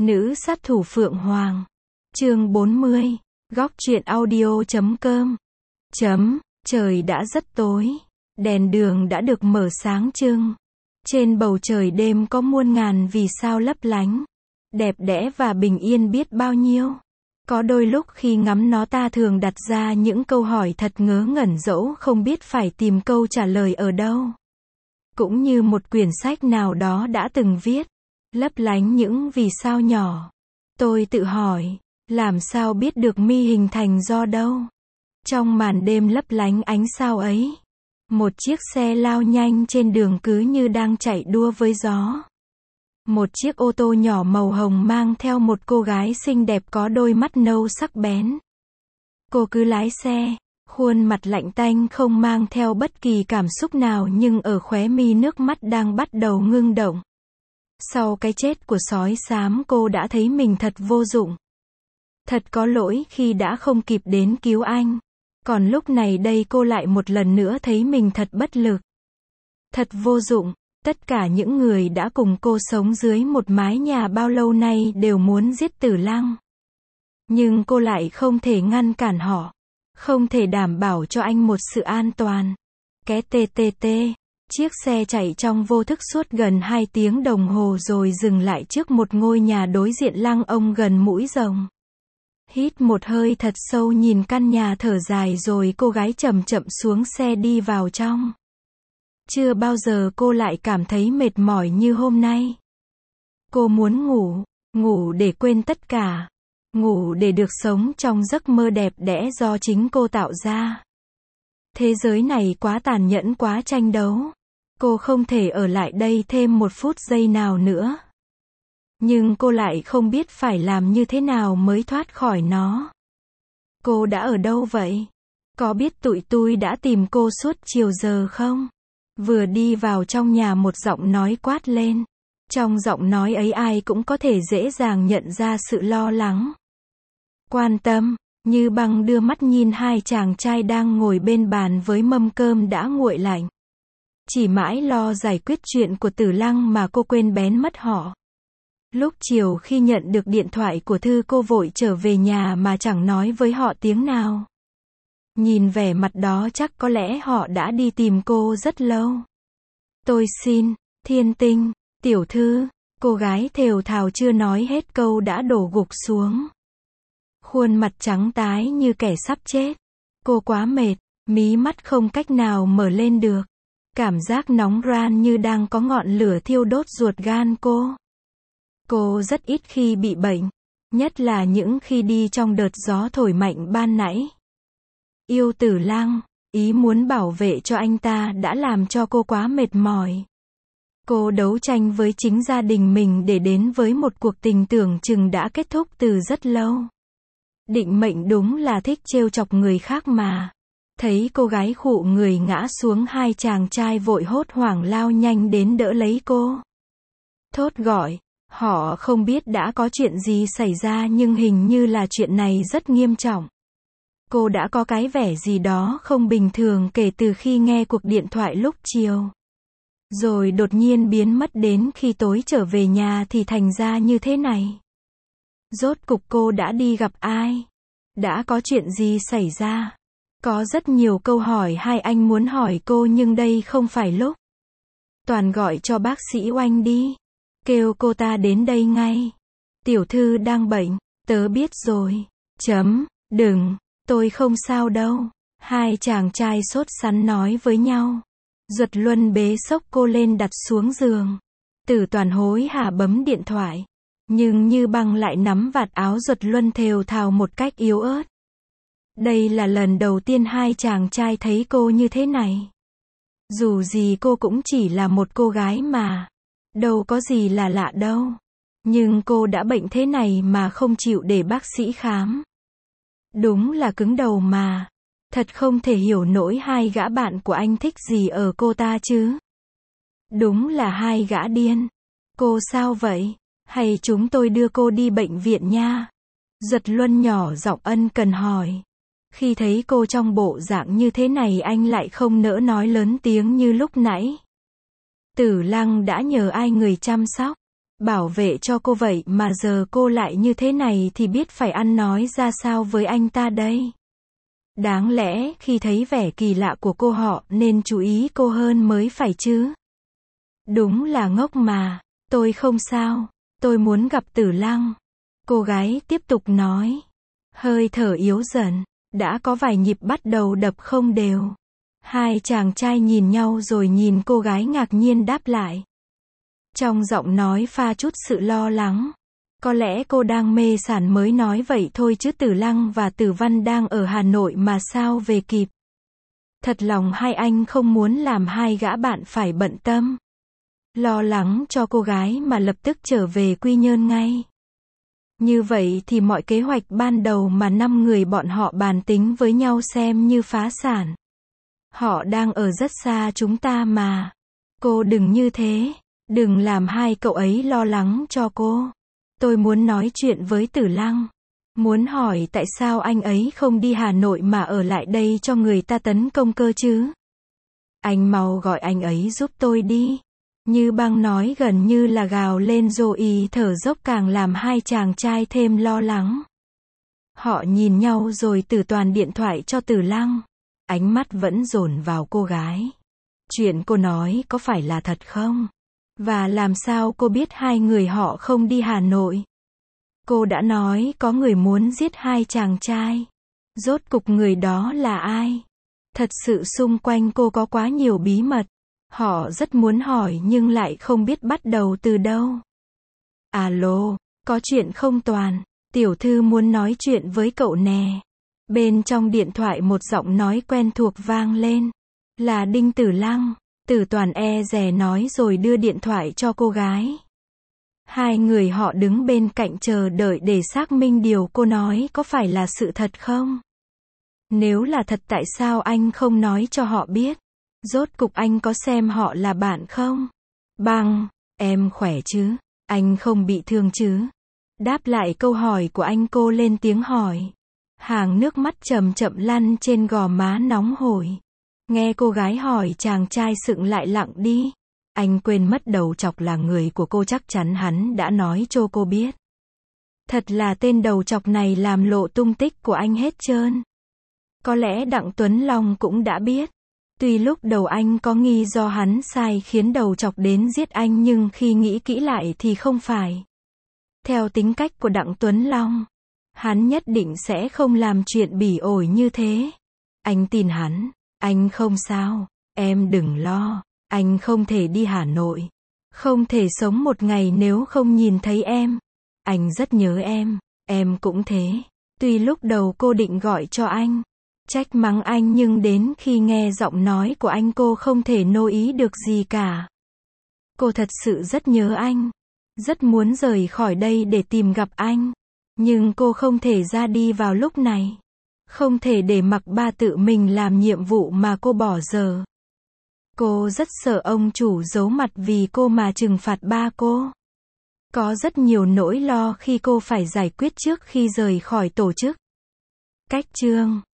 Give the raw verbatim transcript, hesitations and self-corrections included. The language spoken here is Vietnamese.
Nữ sát thủ Phượng Hoàng. Chương bốn mươi. Góc truyện audio chấm com. Chấm. Trời đã rất tối. Đèn đường đã được mở sáng trưng. Trên bầu trời đêm có muôn ngàn vì sao lấp lánh. Đẹp đẽ và bình yên biết bao nhiêu. Có đôi lúc khi ngắm nó ta thường đặt ra những câu hỏi thật ngớ ngẩn dẫu không biết phải tìm câu trả lời ở đâu. Cũng như một quyển sách nào đó đã từng viết. Lấp lánh những vì sao nhỏ. Tôi tự hỏi, làm sao biết được mi hình thành do đâu? Trong màn đêm lấp lánh ánh sao ấy, một chiếc xe lao nhanh trên đường cứ như đang chạy đua với gió. Một chiếc ô tô nhỏ màu hồng mang theo một cô gái xinh đẹp có đôi mắt nâu sắc bén. Cô cứ lái xe, khuôn mặt lạnh tanh không mang theo bất kỳ cảm xúc nào nhưng ở khóe mi nước mắt đang bắt đầu ngưng động. Sau cái chết của sói xám cô đã thấy mình thật vô dụng. Thật có lỗi khi đã không kịp đến cứu anh. Còn lúc này đây cô lại một lần nữa thấy mình thật bất lực. Thật vô dụng. Tất cả những người đã cùng cô sống dưới một mái nhà bao lâu nay đều muốn giết Tử Lăng. Nhưng cô lại không thể ngăn cản họ. Không thể đảm bảo cho anh một sự an toàn. Ké tê tê tê. Chiếc xe chạy trong vô thức suốt gần hai tiếng đồng hồ rồi dừng lại trước một ngôi nhà đối diện Lăng Ông gần mũi rồng. Hít một hơi thật sâu nhìn căn nhà thở dài rồi cô gái chậm chậm xuống xe đi vào trong. Chưa bao giờ cô lại cảm thấy mệt mỏi như hôm nay. Cô muốn ngủ, ngủ để quên tất cả. Ngủ để được sống trong giấc mơ đẹp đẽ do chính cô tạo ra. Thế giới này quá tàn nhẫn quá tranh đấu. Cô không thể ở lại đây thêm một phút giây nào nữa. Nhưng cô lại không biết phải làm như thế nào mới thoát khỏi nó. Cô đã ở đâu vậy? Có biết tụi tôi đã tìm cô suốt chiều giờ không? Vừa đi vào trong nhà một giọng nói quát lên. Trong giọng nói ấy ai cũng có thể dễ dàng nhận ra sự lo lắng. Quan tâm, Như Băng đưa mắt nhìn hai chàng trai đang ngồi bên bàn với mâm cơm đã nguội lạnh. Chỉ mãi lo giải quyết chuyện của Tử Lăng mà cô quên bén mất họ. Lúc chiều khi nhận được điện thoại của Thư cô vội trở về nhà mà chẳng nói với họ tiếng nào. Nhìn vẻ mặt đó chắc có lẽ họ đã đi tìm cô rất lâu. Tôi xin, Thiên Tinh, tiểu thư, cô gái thều thào chưa nói hết câu đã đổ gục xuống. Khuôn mặt trắng tái như kẻ sắp chết. Cô quá mệt, mí mắt không cách nào mở lên được. Cảm giác nóng ran như đang có ngọn lửa thiêu đốt ruột gan cô. Cô rất ít khi bị bệnh, nhất là những khi đi trong đợt gió thổi mạnh ban nãy. Yêu Tử Lăng, ý muốn bảo vệ cho anh ta đã làm cho cô quá mệt mỏi. Cô đấu tranh với chính gia đình mình để đến với một cuộc tình tưởng chừng đã kết thúc từ rất lâu. Định mệnh đúng là thích trêu chọc người khác mà. Thấy cô gái khụ người ngã xuống hai chàng trai vội hốt hoảng lao nhanh đến đỡ lấy cô. Thốt gọi, họ không biết đã có chuyện gì xảy ra nhưng hình như là chuyện này rất nghiêm trọng. Cô đã có cái vẻ gì đó không bình thường kể từ khi nghe cuộc điện thoại lúc chiều. Rồi đột nhiên biến mất đến khi tối trở về nhà thì thành ra như thế này. Rốt cục cô đã đi gặp ai? Đã có chuyện gì xảy ra? Có rất nhiều câu hỏi hai anh muốn hỏi cô nhưng đây không phải lúc. Toàn gọi cho bác sĩ Oanh đi. Kêu cô ta đến đây ngay. Tiểu thư đang bệnh, tớ biết rồi. Chấm, đừng, tôi không sao đâu. Hai chàng trai sốt sắng nói với nhau. Duật Luân bế xốc cô lên đặt xuống giường. Tử Toàn hối hả bấm điện thoại. Nhưng Như Băng lại nắm vạt áo Duật Luân thều thào một cách yếu ớt. Đây là lần đầu tiên hai chàng trai thấy cô như thế này. Dù gì cô cũng chỉ là một cô gái mà. Đâu có gì là lạ đâu. Nhưng cô đã bệnh thế này mà không chịu để bác sĩ khám. Đúng là cứng đầu mà. Thật không thể hiểu nổi hai gã bạn của anh thích gì ở cô ta chứ. Đúng là hai gã điên. Cô sao vậy? Hay chúng tôi đưa cô đi bệnh viện nha? Duật Luân nhỏ giọng ân cần hỏi. Khi thấy cô trong bộ dạng như thế này anh lại không nỡ nói lớn tiếng như lúc nãy. Tử Lăng đã nhờ ai người chăm sóc. bảo vệ cho cô vậy mà giờ cô lại như thế này thì biết phải ăn nói ra sao với anh ta đây. Đáng lẽ khi thấy vẻ kỳ lạ của cô họ nên chú ý cô hơn mới phải chứ. Đúng là ngốc mà, tôi không sao, tôi muốn gặp Tử Lăng. Cô gái tiếp tục nói. Hơi thở yếu dần, đã có vài nhịp bắt đầu đập không đều. Hai chàng trai nhìn nhau rồi nhìn cô gái ngạc nhiên đáp lại. Trong giọng nói pha chút sự lo lắng. Có lẽ cô đang mê sảng mới nói vậy thôi chứ Tử Lăng và Tử Văn đang ở Hà Nội mà sao về kịp. Thật lòng hai anh không muốn làm hai gã bạn phải bận tâm. Lo lắng cho cô gái mà lập tức trở về Quy Nhơn ngay. Như vậy thì mọi kế hoạch ban đầu mà năm người bọn họ bàn tính với nhau xem như phá sản. Họ đang ở rất xa chúng ta mà. Cô đừng như thế, đừng làm hai cậu ấy lo lắng cho cô. Tôi muốn nói chuyện với Tử Lăng. Muốn hỏi tại sao anh ấy không đi Hà Nội mà ở lại đây cho người ta tấn công cơ chứ. Anh mau gọi anh ấy giúp tôi đi. Như Băng nói gần như là gào lên rồi y thở dốc càng làm hai chàng trai thêm lo lắng. Họ nhìn nhau rồi Tử Toàn điện thoại cho Tử Lăng. Ánh mắt vẫn dồn vào cô gái. Chuyện cô nói có phải là thật không? Và làm sao cô biết hai người họ không đi Hà Nội? Cô đã nói có người muốn giết hai chàng trai. Rốt cục người đó là ai? Thật sự xung quanh cô có quá nhiều bí mật. Họ rất muốn hỏi nhưng lại không biết bắt đầu từ đâu. Alo, có chuyện không Toàn? Tiểu thư muốn nói chuyện với cậu nè. Bên trong điện thoại một giọng nói quen thuộc vang lên. Là Đinh Tử Lăng. Tử Toàn e dè nói rồi đưa điện thoại cho cô gái. Hai người họ đứng bên cạnh chờ đợi để xác minh điều cô nói có phải là sự thật không? Nếu là thật tại sao anh không nói cho họ biết? Rốt cục anh có xem họ là bạn không? Băng, em khỏe chứ? Anh không bị thương chứ? Đáp lại câu hỏi của anh cô lên tiếng hỏi. Hàng nước mắt chậm chậm lăn trên gò má nóng hổi. Nghe cô gái hỏi chàng trai sững lại lặng đi. Anh quên mất đầu chọc là người của cô chắc chắn hắn đã nói cho cô biết. Thật là tên đầu chọc này làm lộ tung tích của anh hết trơn. Có lẽ Đặng Tuấn Long cũng đã biết. Tuy lúc đầu anh có nghi do hắn sai khiến đầu chọc đến giết anh nhưng khi nghĩ kỹ lại thì không phải. Theo tính cách của Đặng Tuấn Long, hắn nhất định sẽ không làm chuyện bỉ ổi như thế. Anh tin hắn, anh không sao, em đừng lo, anh không thể đi Hà Nội. Không thể sống một ngày nếu không nhìn thấy em. Anh rất nhớ em, em cũng thế. Tuy lúc đầu cô định gọi cho anh, trách mắng anh nhưng đến khi nghe giọng nói của anh cô không thể nô ý được gì cả. Cô thật sự rất nhớ anh. Rất muốn rời khỏi đây để tìm gặp anh. Nhưng cô không thể ra đi vào lúc này. Không thể để mặc ba tự mình làm nhiệm vụ mà cô bỏ giờ. Cô rất sợ ông chủ giấu mặt vì cô mà trừng phạt ba cô. Có rất nhiều nỗi lo khi cô phải giải quyết trước khi rời khỏi tổ chức. Cách chương